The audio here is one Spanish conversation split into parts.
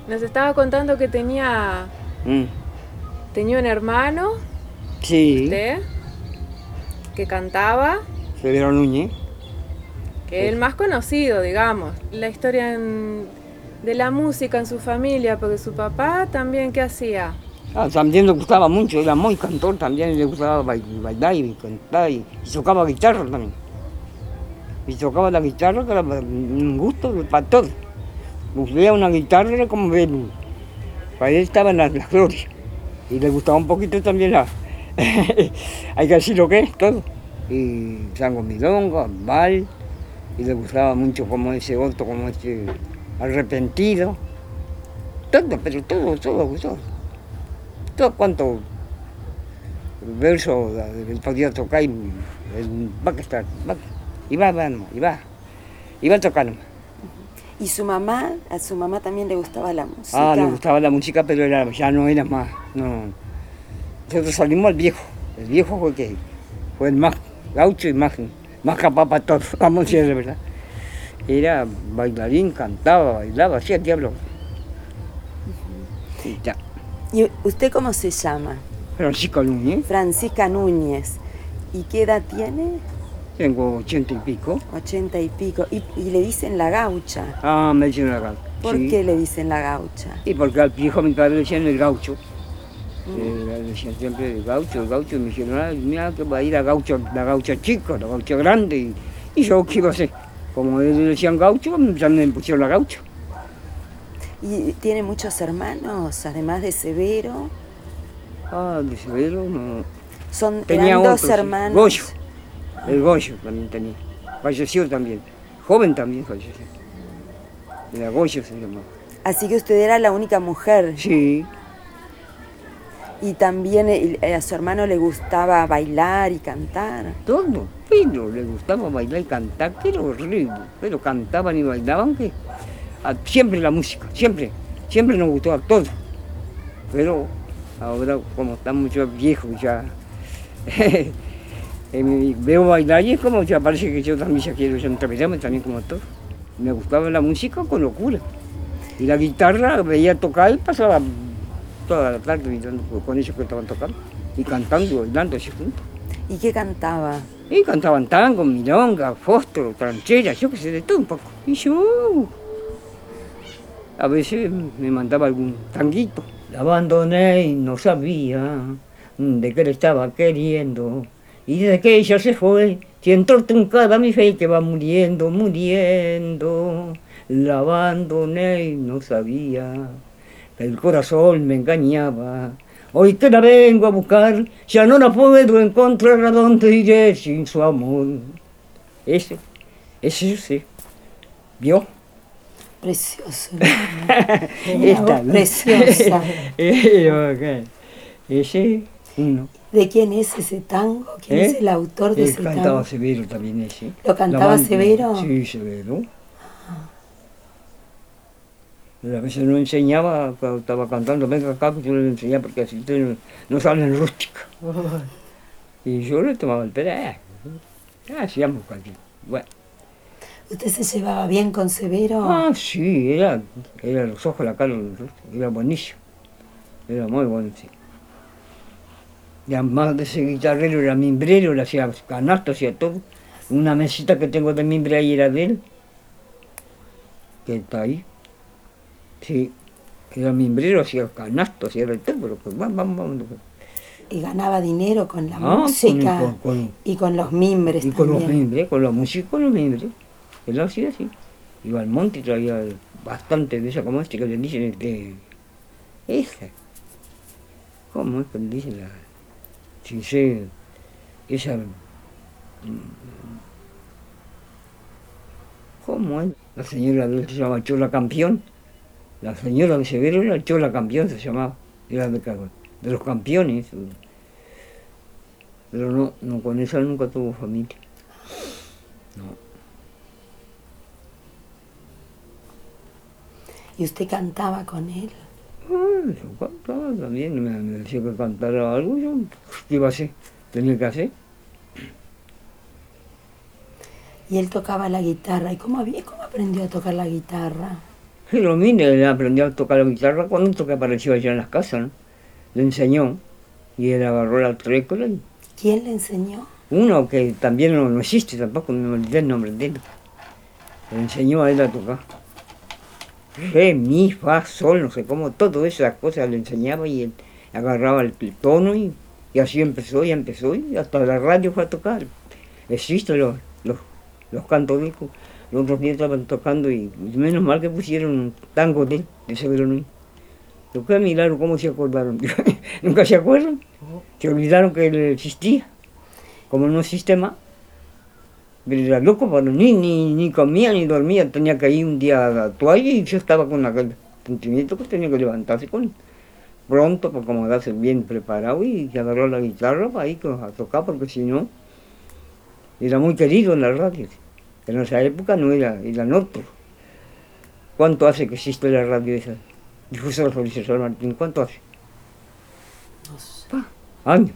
Nos estaba contando que tenía Mm, un hermano, Sí, usted, que cantaba, Severo Núñez. que es el Es- más conocido, digamos. La historia de la música en su familia, porque su papá también, ¿qué hacía? También le gustaba mucho, era muy cantor, también le gustaba bailar y cantar y tocaba guitarra también. Y tocaba la guitarra, que era un gusto para todo. Usaba una guitarra, era como ver, para él estaban las glorias. Y le gustaba un poquito también hay que decir lo que es, todo. Y Sango Milonga, Val, y le gustaba mucho como ese otro, como ese arrepentido. Todo, pero todo. Todo cuanto verso él podía tocar y va a estar, y va a tocar nomás. ¿Y su mamá? ¿A su mamá también le gustaba la Le música? gustaba la música, pero ya no era más, no. Nosotros salimos al viejo. El viejo fue el más gaucho y más capaz para todo, vamos a decir de verdad. Era bailarín, cantaba, bailaba, hacía el diablo. Y ya. ¿Y usted cómo se llama? Francisco Núñez, Francisca Núñez. ¿Y qué edad tiene? tengo 80 y pico. 80 y pico. ¿Y le dicen la gaucha? Me dicen la gaucha. ¿Por qué le dicen la gaucha? Y porque al viejo mi padre le decían el gaucho. Le decían siempre el gaucho, y me dijeron, mira que va a ir la gaucha chica, la gaucha grande. Y yo, ¿qué iba a hacer? Como ellos le decían gaucho, ya me pusieron la gaucha. ¿Y tiene muchos hermanos, además de Severo? De Severo no. Eran dos otro, sí. hermanos. Goyo, el Goyo también tenía. Falleció también. Joven también falleció. Era Goyo se llamaba. Así que usted era la única mujer. Sí. Y también a su hermano le gustaba bailar y cantar. Todo, pero le gustaba bailar y cantar, que era horrible. Pero cantaban y bailaban que siempre la música, siempre nos gustó a todos. Pero ahora como estamos ya viejos ya, veo bailar y es como ya parece que yo también ya quiero entrevistarme también como todos. Me gustaba la música con locura. Y la guitarra veía tocar y pasaba toda la tarde mirando con ellos que estaban tocando y cantando, bailando así juntos. ¿Y qué cantaba? Y cantaban tango, milonga, fósforo, tranchera, yo qué sé, de todo un poco. Y yo a veces me mandaba algún tanguito. La abandoné y no sabía de qué le estaba queriendo. Y desde que ella se fue, siento truncada mi fe que va muriendo. La abandoné y no sabía que el corazón me engañaba. Hoy que la vengo a buscar, ya no la puedo encontrar, a dónde iré sin su amor. Ese yo sé. ¿Vio? Precioso. Esta, ¿no? Preciosa. Ese, uno. ¿De quién es ese tango? ¿Quién es el autor de ese tango? Cantaba Severo también ese. ¿Lo cantaba Severo? Sí, Severo. A veces no enseñaba, cuando estaba cantando, venga acá, que yo le enseñaba porque así no salen rústicos. Y yo le tomaba el pedazo. Hacíamos cualquier. Bueno. ¿Usted se llevaba bien con Severo? Sí, era los ojos, la cara, era buenísimo. Era muy bueno, sí. Y además de ese guitarrero era mimbrero, le hacía canastos, hacía todo. Una mesita que tengo de mimbre ahí era de él, que está ahí. Sí, era mimbrero, hacía canastos, hacía de todo, pero pues vamos. Y ganaba dinero con la música y con los mimbres y también. con los mimbres, con la música y con los mimbres. Él lo hacía así. Iba al monte y traía bastante de esa como este que le dicen esa. ¿Cómo es que le dicen la? Sí, sé, esa. ¿Cómo es? La señora de él se llama Chola Campeón. La señora de Severo era Chola Campeón, se llamaba. Era de los campeones. Pero no, con esa nunca tuvo familia. No. ¿Y usted cantaba con él? Yo cantaba también, me decía que cantara algo, yo, ¿qué iba a hacer? Tenía que hacer. Y él tocaba la guitarra. ¿Y cómo aprendió a tocar la guitarra? Pero mire, él aprendió a tocar la guitarra cuando que apareció allá en las casas, ¿no? Le enseñó y él agarró la trécola y ¿Quién le enseñó? uno que también no existe tampoco, me olvidé el nombre de él. Le enseñó a él a tocar. Re, mi, fa, sol, no sé cómo, todas esas cosas le enseñaba y él agarraba el tono y así empezó y hasta la radio fue a tocar. Existen los cantos discos, los otros días estaban tocando y menos mal que pusieron un tango de él, de Severo Núñez. Lo que miraron cómo se acordaron. Nunca se acuerdan, se olvidaron que él existía. Como no existe más. Pero era loco, pero ni comía ni dormía, tenía que ir un día a la toalla y yo estaba con aquel sentimiento que tenía que levantarse pronto para acomodarse bien preparado y agarró la guitarra para ir a tocar, porque si no, era muy querido en la radio. En esa época no era otro. ¿Cuánto hace que existe la radio esa? Difusora Fabricio San Martín, ¿cuánto hace? No sé. Años.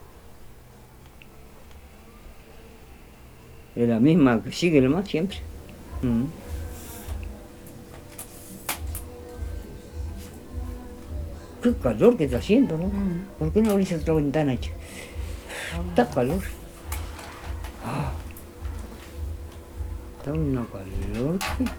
Es la misma que sigue nomás siempre. Qué calor que está haciendo, ¿no? ¿Por qué no abrís otra ventana, che? Está calor. Está una calor.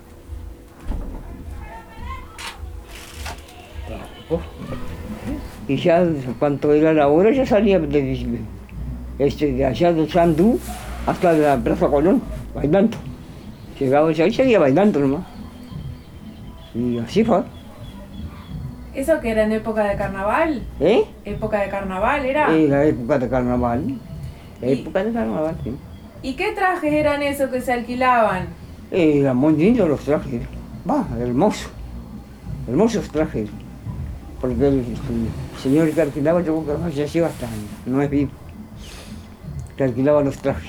Y ya cuando era la hora ya salía de allá de Sandú hasta la Plaza Colón, bailando. Llegaba allá y seguía bailando nomás. Y así fue. ¿Eso que era en época de carnaval? ¿Eh? ¿Época de carnaval era? Era época de carnaval. Época de carnaval, sí. ¿Y qué trajes eran esos que se alquilaban? Eran muy lindos los trajes. Hermosos. Hermosos trajes. Porque el señor que alquilaba, yo creo que falleció hasta no es vivo. Que alquilaba los trajes.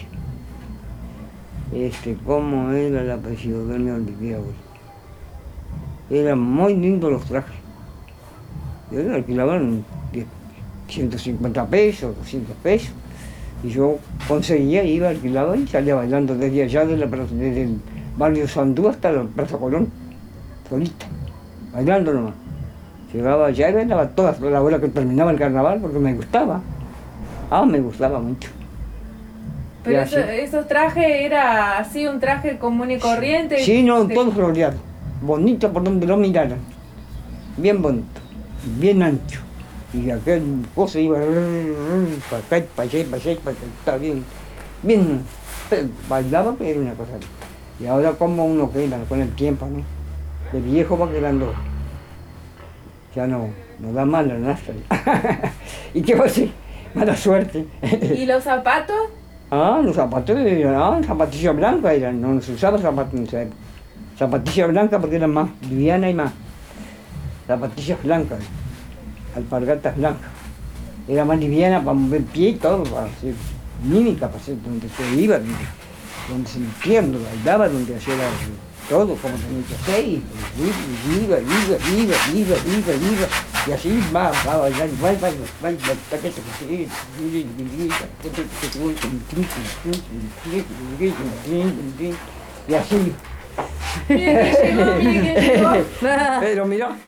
¿Cómo era el apellido? Me olvidé ahora. Eran muy lindos los trajes. Y ellos alquilaban 150 pesos, 200 pesos. Y yo conseguía, iba, alquilaba y salía bailando desde allá, desde el barrio Sandú hasta la Plaza Colón, solita, bailando nomás. Llegaba allá y bailaba toda la hora que terminaba el carnaval porque me gustaba. Me gustaba mucho. Pero esos trajes era así, un traje común y corriente. Sí, no, todo floreado. Bonito por donde lo miraran. Bien bonito, bien ancho. Y aquel cosa iba para acá, para allá, estaba bien. Bailaba, pero era una cosa. Y ahora como uno queda con el tiempo, ¿no? De viejo va quedando. Ya no da mal la nafta. ¿Y qué va a hacer? Mala suerte. ¿Y los zapatos? Los zapatos eran zapatillas blancas, no se usaba zapatos en esa época. Zapatillas blancas porque eran más livianas y más. Zapatillas blancas, alpargatas blancas. Era más liviana para mover pie y todo, para hacer mímica, para hacer donde se iba, donde se metía, donde bailaba, donde hacía todo como tenía que hacer, y iba, y así va bailar, y así. Bien, que llegó, bien, que llegó. Pero mira.